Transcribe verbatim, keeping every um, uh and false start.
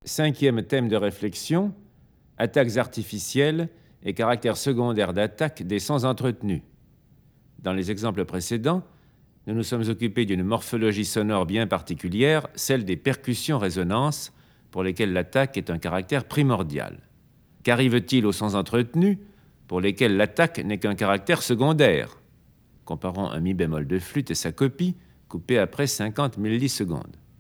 Cinquième thème de réflexion, attaques artificielles et caractère secondaire d'attaque des sons entretenus. Dans les exemples précédents, nous nous sommes occupés d'une morphologie sonore bien particulière, celle des percussions-résonances, pour lesquelles l'attaque est un caractère primordial. Qu'arrive-t-il aux sons entretenus, pour lesquels l'attaque n'est qu'un caractère secondaire? Comparons un mi bémol de flûte et sa copie, coupée après cinquante millisecondes.